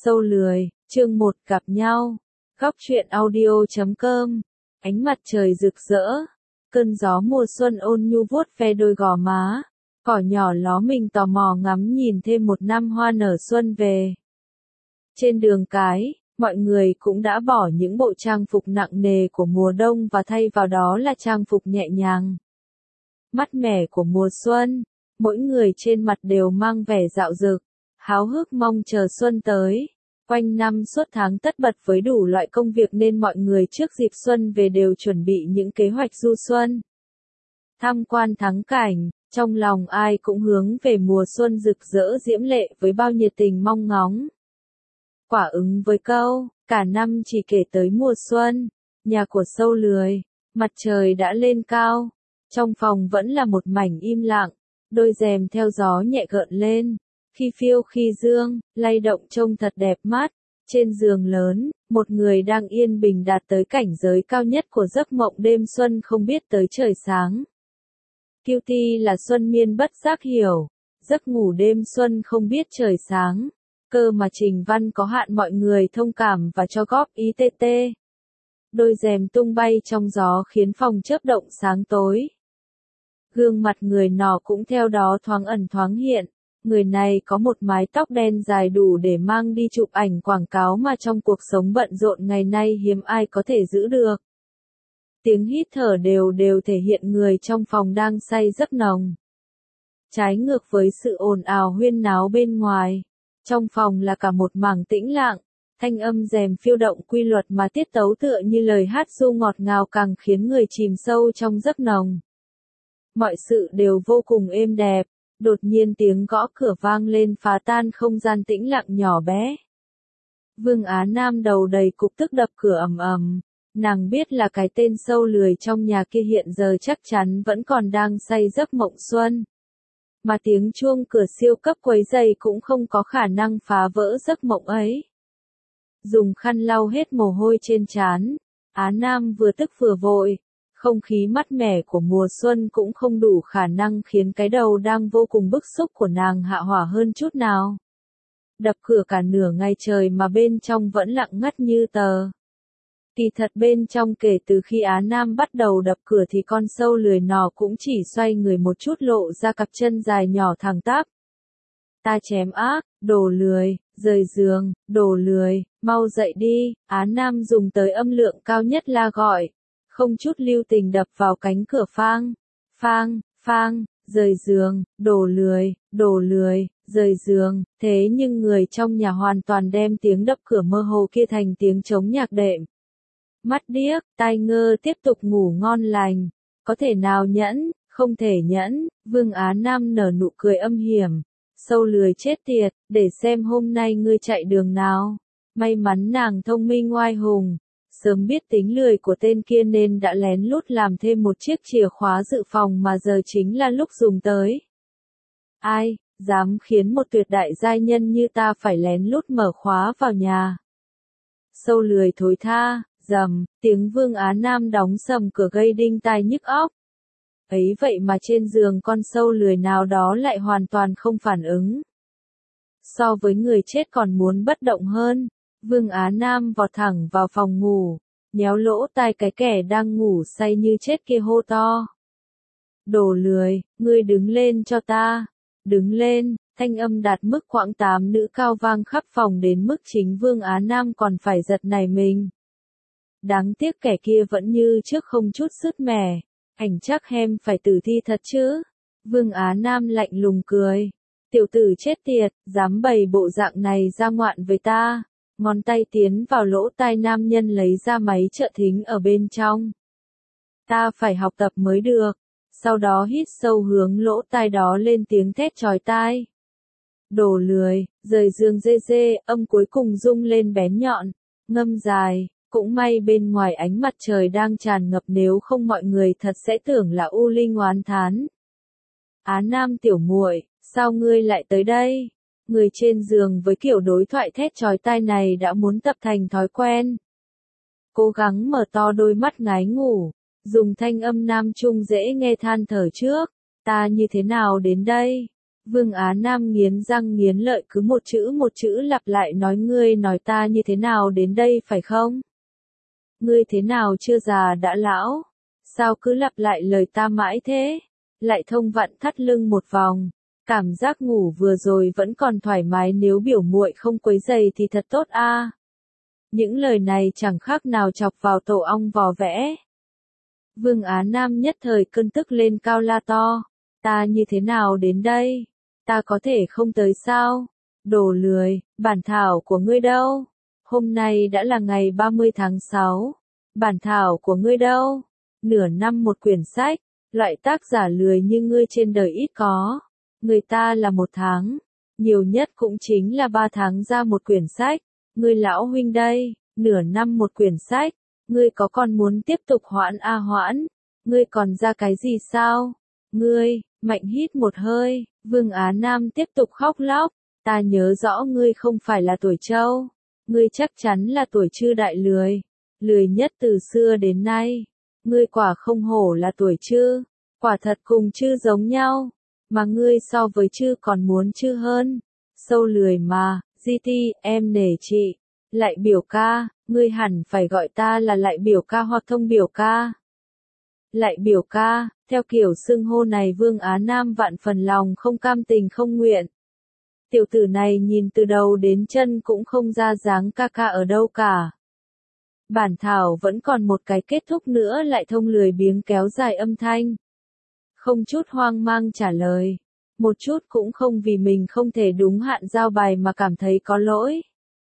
Sâu lười, chương 1 gặp nhau. Góc truyện audio.com. Ánh mặt trời rực rỡ. Cơn gió mùa xuân ôn nhu vuốt ve đôi gò má. Cỏ nhỏ ló mình tò mò ngắm nhìn thêm một năm hoa nở xuân về. Trên đường cái, mọi người cũng đã bỏ những bộ trang phục nặng nề của mùa đông và thay vào đó là trang phục nhẹ nhàng, mát mẻ của mùa xuân. Mỗi người trên mặt đều mang vẻ dạo dực, háo hức mong chờ xuân tới. Quanh năm suốt tháng tất bật với đủ loại công việc nên mọi người trước dịp xuân về đều chuẩn bị những kế hoạch du xuân. Tham quan thắng cảnh, trong lòng ai cũng hướng về mùa xuân rực rỡ diễm lệ với bao nhiệt tình mong ngóng. Quả ứng với câu, cả năm chỉ kể tới mùa xuân, nhà của Sâu lười, mặt trời đã lên cao. Trong phòng vẫn là một mảnh im lặng, đôi rèm theo gió nhẹ gợn lên, khi phiêu khi dương, lay động trông thật đẹp mắt. Trên giường lớn, một người đang yên bình đạt tới cảnh giới cao nhất của giấc mộng đêm xuân không biết tới trời sáng. Kiêu ti là Xuân Miên bất giác hiểu, giấc ngủ đêm xuân không biết trời sáng, cơ mà trình văn có hạn mọi người thông cảm và cho góp ý tê. Đôi rèm tung bay trong gió khiến phòng chớp động sáng tối. Gương mặt người nọ cũng theo đó thoáng ẩn thoáng hiện. Người này có một mái tóc đen dài đủ để mang đi chụp ảnh quảng cáo mà trong cuộc sống bận rộn ngày nay hiếm ai có thể giữ được. Tiếng hít thở đều thể hiện người trong phòng đang say giấc nồng. Trái ngược với sự ồn ào huyên náo bên ngoài, trong phòng là cả một mảng tĩnh lặng, thanh âm rèm phiêu động quy luật mà tiết tấu tựa như lời hát ru ngọt ngào càng khiến người chìm sâu trong giấc nồng. Mọi sự đều vô cùng êm đẹp. Đột nhiên tiếng gõ cửa vang lên phá tan không gian tĩnh lặng nhỏ bé. Vương Á Nam đầu đầy cục tức đập cửa ầm ầm. Nàng biết là cái tên Sâu lười trong nhà kia hiện giờ chắc chắn vẫn còn đang say giấc mộng xuân. Mà tiếng chuông cửa siêu cấp quấy rầy cũng không có khả năng phá vỡ giấc mộng ấy. Dùng khăn lau hết mồ hôi trên trán, Á Nam vừa tức vừa vội. Không khí mát mẻ của mùa xuân cũng không đủ khả năng khiến cái đầu đang vô cùng bức xúc của nàng hạ hỏa hơn chút nào. Đập cửa cả nửa ngày trời mà bên trong vẫn lặng ngắt như tờ. Kỳ thật bên trong kể từ khi Á Nam bắt đầu đập cửa thì con Sâu lười nọ cũng chỉ xoay người một chút lộ ra cặp chân dài nhỏ thẳng tắp. Ta chém ác, đồ lười, rời giường, đồ lười, mau dậy đi, Á Nam dùng tới âm lượng cao nhất la gọi. Không chút lưu tình đập vào cánh cửa phang, rời giường, đồ lười, rời giường. Thế nhưng người trong nhà hoàn toàn đem tiếng đập cửa mơ hồ kia thành tiếng trống nhạc đệm. Mắt điếc, tai ngơ tiếp tục ngủ ngon lành. Có thể nào nhẫn, không thể nhẫn. Vương Á Nam nở nụ cười âm hiểm. Sâu lười chết tiệt, để xem hôm nay ngươi chạy đường nào. May mắn nàng thông minh oai hùng. Sớm biết tính lười của tên kia nên đã lén lút làm thêm một chiếc chìa khóa dự phòng mà giờ chính là lúc dùng tới. Ai, dám khiến một tuyệt đại giai nhân như ta phải lén lút mở khóa vào nhà. Sâu lười thối tha, rầm, tiếng Vương Á Nam đóng sầm cửa gây đinh tai nhức óc. Ấy vậy mà trên giường con sâu lười nào đó lại hoàn toàn không phản ứng. So với người chết còn muốn bất động hơn. Vương Á Nam vọt thẳng vào phòng ngủ, nhéo lỗ tai cái kẻ đang ngủ say như chết kia hô to. Đồ lười, ngươi đứng lên cho ta. Đứng lên, thanh âm đạt mức quãng 8 nữ cao vang khắp phòng đến mức chính Vương Á Nam còn phải giật nảy mình. Đáng tiếc kẻ kia vẫn như trước không chút sứt mẻ, ảnh chắc hem phải tử thi thật chứ. Vương Á Nam lạnh lùng cười. Tiểu tử chết tiệt, dám bày bộ dạng này ra ngoạn với ta. Ngón tay tiến vào lỗ tai nam nhân lấy ra máy trợ thính ở bên trong. Ta phải học tập mới được. Sau đó hít sâu hướng lỗ tai đó lên tiếng thét chói tai. Đồ lười, rời giường dê, âm cuối cùng rung lên bén nhọn, ngâm dài. Cũng may bên ngoài ánh mặt trời đang tràn ngập nếu không mọi người thật sẽ tưởng là U Linh oán thán. Á Nam tiểu muội, sao ngươi lại tới đây? Người trên giường với kiểu đối thoại thét chói tai này đã muốn tập thành thói quen. Cố gắng mở to đôi mắt ngái ngủ, dùng thanh âm nam trung dễ nghe than thở trước. Ta như thế nào đến đây? Vương Á Nam nghiến răng nghiến lợi cứ một chữ lặp lại nói ngươi nói ta như thế nào đến đây phải không? Ngươi thế nào chưa già đã lão? Sao cứ lặp lại lời ta mãi thế? Lại Thông vặn thắt lưng một vòng. Cảm giác ngủ vừa rồi vẫn còn thoải mái nếu biểu muội không quấy giày thì thật tốt a. Những lời này chẳng khác nào chọc vào tổ ong vò vẽ. Vương Á Nam nhất thời cơn tức lên cao la to. Ta như thế nào đến đây? Ta có thể không tới sao? Đồ lười, bản thảo của ngươi đâu? Hôm nay đã là ngày 30 tháng 6. Bản thảo của ngươi đâu? Nửa năm một quyển sách, loại tác giả lười như ngươi trên đời ít có. Người ta là 1 tháng, nhiều nhất cũng chính là 3 tháng ra một quyển sách. Ngươi lão huynh đây, nửa năm một quyển sách, ngươi có còn muốn tiếp tục hoãn hoãn? Ngươi còn ra cái gì sao? Ngươi, mạnh hít một hơi, Vương Á Nam tiếp tục khóc lóc. Ta nhớ rõ ngươi không phải là tuổi trâu, ngươi chắc chắn là tuổi chư đại lười, lười nhất từ xưa đến nay. Ngươi quả không hổ là tuổi chư, quả thật cùng chư giống nhau, mà ngươi so với chư còn muốn chư hơn. Sâu lười mà, GT, em nể chị. Lại biểu ca, ngươi hẳn phải gọi ta là lại biểu ca hoặc Thông biểu ca. Lại biểu ca, theo kiểu xưng hô này Vương Á Nam vạn phần lòng không cam tình không nguyện. Tiểu tử này nhìn từ đầu đến chân cũng không ra dáng ca ca ở đâu cả. Bản thảo vẫn còn một cái kết thúc nữa. Lại Thông lười biếng kéo dài âm thanh. Không chút hoang mang trả lời. Một chút cũng không vì mình không thể đúng hạn giao bài mà cảm thấy có lỗi.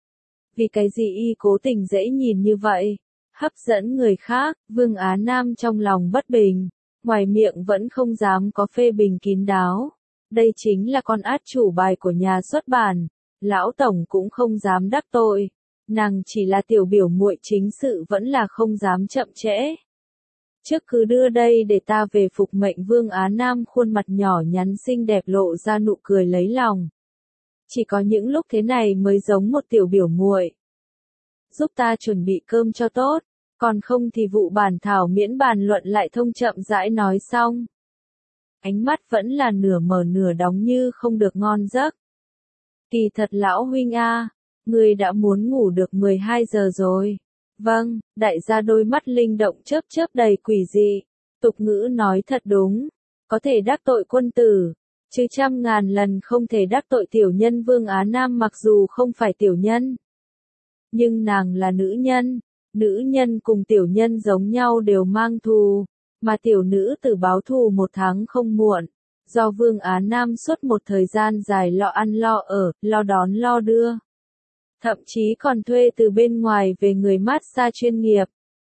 Vì cái gì y cố tình dễ nhìn như vậy? Hấp dẫn người khác, Vương Á Nam trong lòng bất bình. Ngoài miệng vẫn không dám có phê bình kín đáo. Đây chính là con át chủ bài của nhà xuất bản. Lão Tổng cũng không dám đắc tội. Nàng chỉ là tiểu biểu muội chính sự vẫn là không dám chậm trễ. Trước cứ đưa đây để ta về phục mệnh. Vương Á Nam khuôn mặt nhỏ nhắn xinh đẹp lộ ra nụ cười lấy lòng. Chỉ có những lúc thế này mới giống một tiểu biểu muội. Giúp ta chuẩn bị cơm cho tốt, còn không thì vụ bản thảo miễn bàn luận. Lại Thông chậm rãi nói xong. Ánh mắt vẫn là nửa mở nửa đóng như không được ngon giấc. Kỳ thật lão huynh a, ngươi đã muốn ngủ được 12 giờ rồi. Vâng, đại gia đôi mắt linh động chớp chớp đầy quỷ dị. Tục ngữ nói thật đúng, có thể đắc tội quân tử, chứ trăm ngàn lần không thể đắc tội tiểu nhân. Vương Á Nam mặc dù không phải tiểu nhân, nhưng nàng là nữ nhân cùng tiểu nhân giống nhau đều mang thù, mà tiểu nữ tử báo thù 1 tháng không muộn. Do Vương Á Nam suốt một thời gian dài lo ăn lo ở, lo đón lo đưa. Thậm chí còn thuê từ bên ngoài về người massage chuyên nghiệp.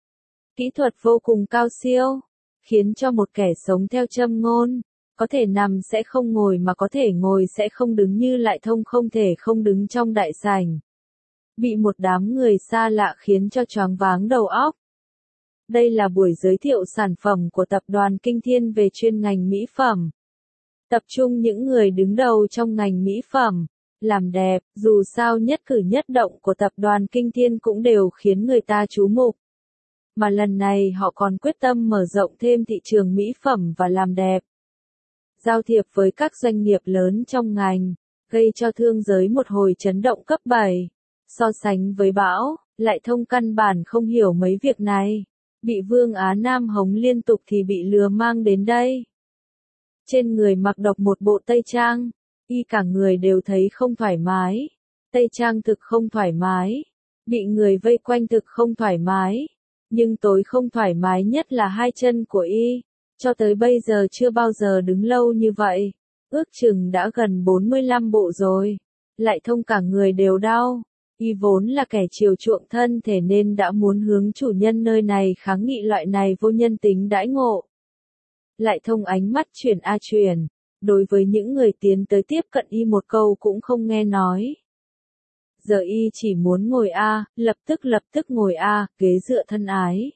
Kỹ thuật vô cùng cao siêu, khiến cho một kẻ sống theo châm ngôn, có thể nằm sẽ không ngồi mà có thể ngồi sẽ không đứng như Lại Thông không thể không đứng trong đại sảnh. Bị một đám người xa lạ khiến cho choáng váng đầu óc. Đây là buổi giới thiệu sản phẩm của tập đoàn Kinh Thiên về chuyên ngành mỹ phẩm. Tập trung những người đứng đầu trong ngành mỹ phẩm, làm đẹp, dù sao nhất cử nhất động của tập đoàn Kinh Thiên cũng đều khiến người ta chú mục. Mà lần này họ còn quyết tâm mở rộng thêm thị trường mỹ phẩm và làm đẹp. Giao thiệp với các doanh nghiệp lớn trong ngành, gây cho thương giới một hồi chấn động cấp 7. So sánh với bão, Lại Thông căn bản không hiểu mấy việc này. Bị Vương Á Nam hống liên tục thì bị lừa mang đến đây. Trên người mặc độc một bộ tây trang, y cả người đều thấy không thoải mái. Tây trang thực không thoải mái, bị người vây quanh thực không thoải mái. Nhưng tối không thoải mái nhất là 2 chân của y, cho tới bây giờ chưa bao giờ đứng lâu như vậy. Ước chừng đã gần 45 bộ rồi. Lại Thông cả người đều đau. Y vốn là kẻ chiều chuộng thân thể nên đã muốn hướng chủ nhân nơi này kháng nghị loại này vô nhân tính đãi ngộ. Lại Thông ánh mắt chuyển. Đối với những người tiến tới tiếp cận y một câu cũng không nghe nói. Giờ y chỉ muốn ngồi lập tức ngồi ghế dựa thân ái.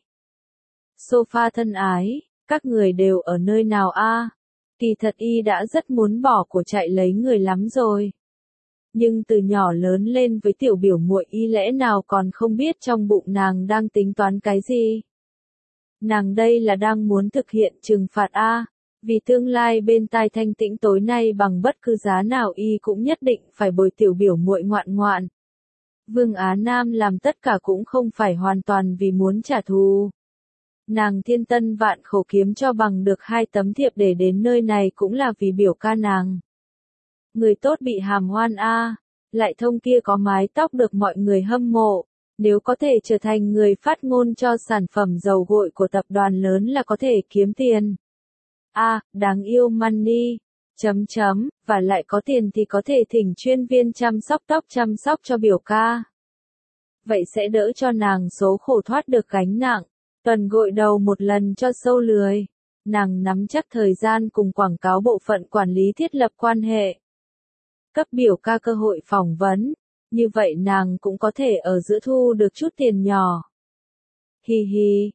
Sofa thân ái, các người đều ở nơi nào Kỳ thật y đã rất muốn bỏ của chạy lấy người lắm rồi. Nhưng từ nhỏ lớn lên với tiểu biểu muội y lẽ nào còn không biết trong bụng nàng đang tính toán cái gì. Nàng đây là đang muốn thực hiện trừng phạt Vì tương lai bên tai Thanh Tĩnh tối nay bằng bất cứ giá nào y cũng nhất định phải bồi tiểu biểu muội ngoạn ngoạn. Vương Á Nam làm tất cả cũng không phải hoàn toàn vì muốn trả thù. Nàng thiên tân vạn khổ kiếm cho bằng được 2 tấm thiệp để đến nơi này cũng là vì biểu ca nàng. Người tốt bị hàm oan a, Lại Thông kia có mái tóc được mọi người hâm mộ, nếu có thể trở thành người phát ngôn cho sản phẩm dầu gội của tập đoàn lớn là có thể kiếm tiền. Đáng yêu money. Và lại có tiền thì có thể thỉnh chuyên viên chăm sóc tóc chăm sóc cho biểu ca. Vậy sẽ đỡ cho nàng số khổ thoát được gánh nặng. Tuần gội đầu một lần cho sâu lười. Nàng nắm chắc thời gian cùng quảng cáo bộ phận quản lý thiết lập quan hệ. Cấp biểu ca cơ hội phỏng vấn. Như vậy nàng cũng có thể ở giữa thu được chút tiền nhỏ. Hi hi,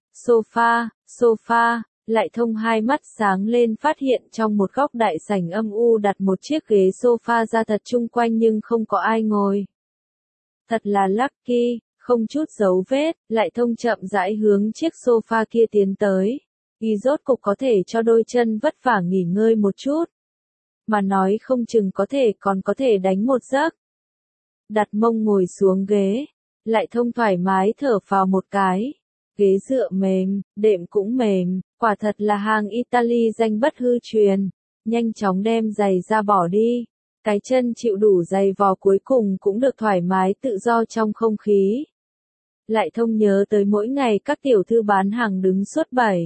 sofa. Lại Thông hai mắt sáng lên phát hiện trong một góc đại sảnh âm u đặt một chiếc ghế sofa ra thật chung quanh nhưng không có ai ngồi. Thật là lucky, không chút dấu vết, Lại Thông chậm rãi hướng chiếc sofa kia tiến tới. Y rốt cục có thể cho đôi chân vất vả nghỉ ngơi một chút. Mà nói không chừng còn có thể đánh một giấc. Đặt mông ngồi xuống ghế, Lại Thông thoải mái thở phào một cái. Ghế dựa mềm, đệm cũng mềm, quả thật là hàng Italy danh bất hư truyền. Nhanh chóng đem giày ra bỏ đi. Cái chân chịu đủ giày vò cuối cùng cũng được thoải mái tự do trong không khí. Lại Thông nhớ tới mỗi ngày các tiểu thư bán hàng đứng suốt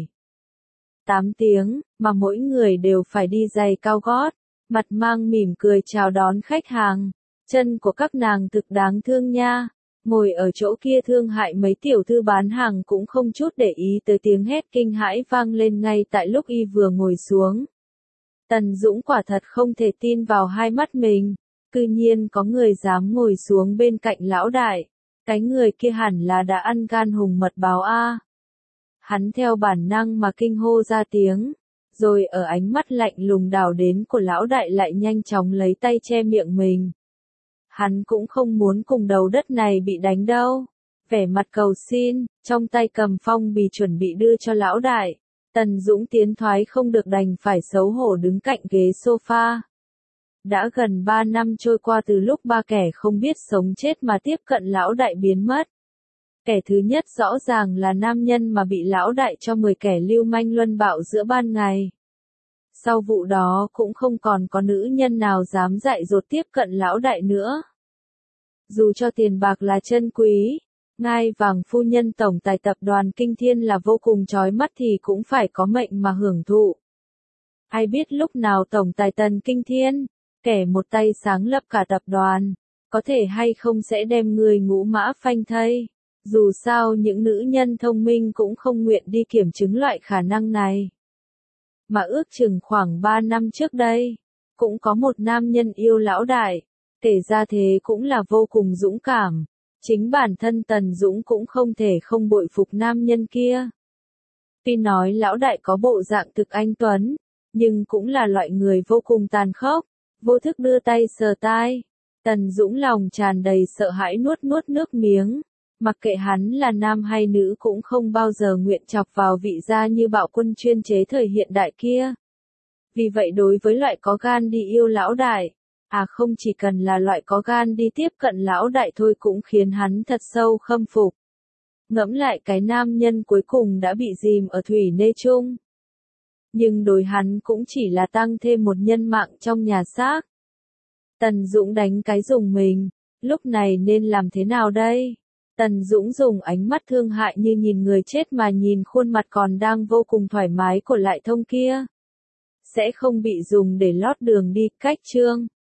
7-8 tiếng, mà mỗi người đều phải đi giày cao gót, mặt mang mỉm cười chào đón khách hàng. Chân của các nàng thực đáng thương nha. Ngồi ở chỗ kia thương hại mấy tiểu thư bán hàng cũng không chút để ý tới tiếng hét kinh hãi vang lên ngay tại lúc y vừa ngồi xuống. Tần Dũng quả thật không thể tin vào hai mắt mình. Cư nhiên có người dám ngồi xuống bên cạnh lão đại. Cái người kia hẳn là đã ăn gan hùng mật báo a. Hắn theo bản năng mà kinh hô ra tiếng. Rồi ở ánh mắt lạnh lùng đảo đến của lão đại lại nhanh chóng lấy tay che miệng mình. Hắn cũng không muốn cùng đầu đất này bị đánh đâu. Vẻ mặt cầu xin, trong tay cầm phong bì chuẩn bị đưa cho lão đại. Tần Dũng tiến thoái không được đành phải xấu hổ đứng cạnh ghế sofa. Đã gần 3 năm trôi qua từ lúc ba kẻ không biết sống chết mà tiếp cận lão đại biến mất. Kẻ thứ nhất rõ ràng là nam nhân mà bị lão đại cho 10 kẻ lưu manh luân bạo giữa ban ngày. Sau vụ đó cũng không còn có nữ nhân nào dám dại dột tiếp cận lão đại nữa. Dù cho tiền bạc là chân quý, ngai vàng phu nhân tổng tài tập đoàn Kinh Thiên là vô cùng chói mắt thì cũng phải có mệnh mà hưởng thụ. Ai biết lúc nào tổng tài Tần Kinh Thiên, kẻ một tay sáng lập cả tập đoàn, có thể hay không sẽ đem người ngũ mã phanh thây. Dù sao những nữ nhân thông minh cũng không nguyện đi kiểm chứng loại khả năng này. Mà ước chừng khoảng 3 năm trước đây, cũng có một nam nhân yêu lão đại, kể ra thế cũng là vô cùng dũng cảm. Chính bản thân Tần Dũng cũng không thể không bội phục nam nhân kia. Tuy nói lão đại có bộ dạng thực anh tuấn, nhưng cũng là loại người vô cùng tàn khốc, vô thức đưa tay sờ tai. Tần Dũng lòng tràn đầy sợ hãi nuốt nước miếng. Mặc kệ hắn là nam hay nữ cũng không bao giờ nguyện chọc vào vị gia như bạo quân chuyên chế thời hiện đại kia. Vì vậy đối với loại có gan đi yêu lão đại, không chỉ cần là loại có gan đi tiếp cận lão đại thôi cũng khiến hắn thật sâu khâm phục. Ngẫm lại cái nam nhân cuối cùng đã bị dìm ở thủy nê chung. Nhưng đối hắn cũng chỉ là tăng thêm một nhân mạng trong nhà xác. Tần Dũng đánh cái dùng mình, lúc này nên làm thế nào đây? Tần Dũng dùng ánh mắt thương hại như nhìn người chết mà nhìn khuôn mặt còn đang vô cùng thoải mái của Lại Thông kia. Sẽ không bị dùng để lót đường đi, cách chương.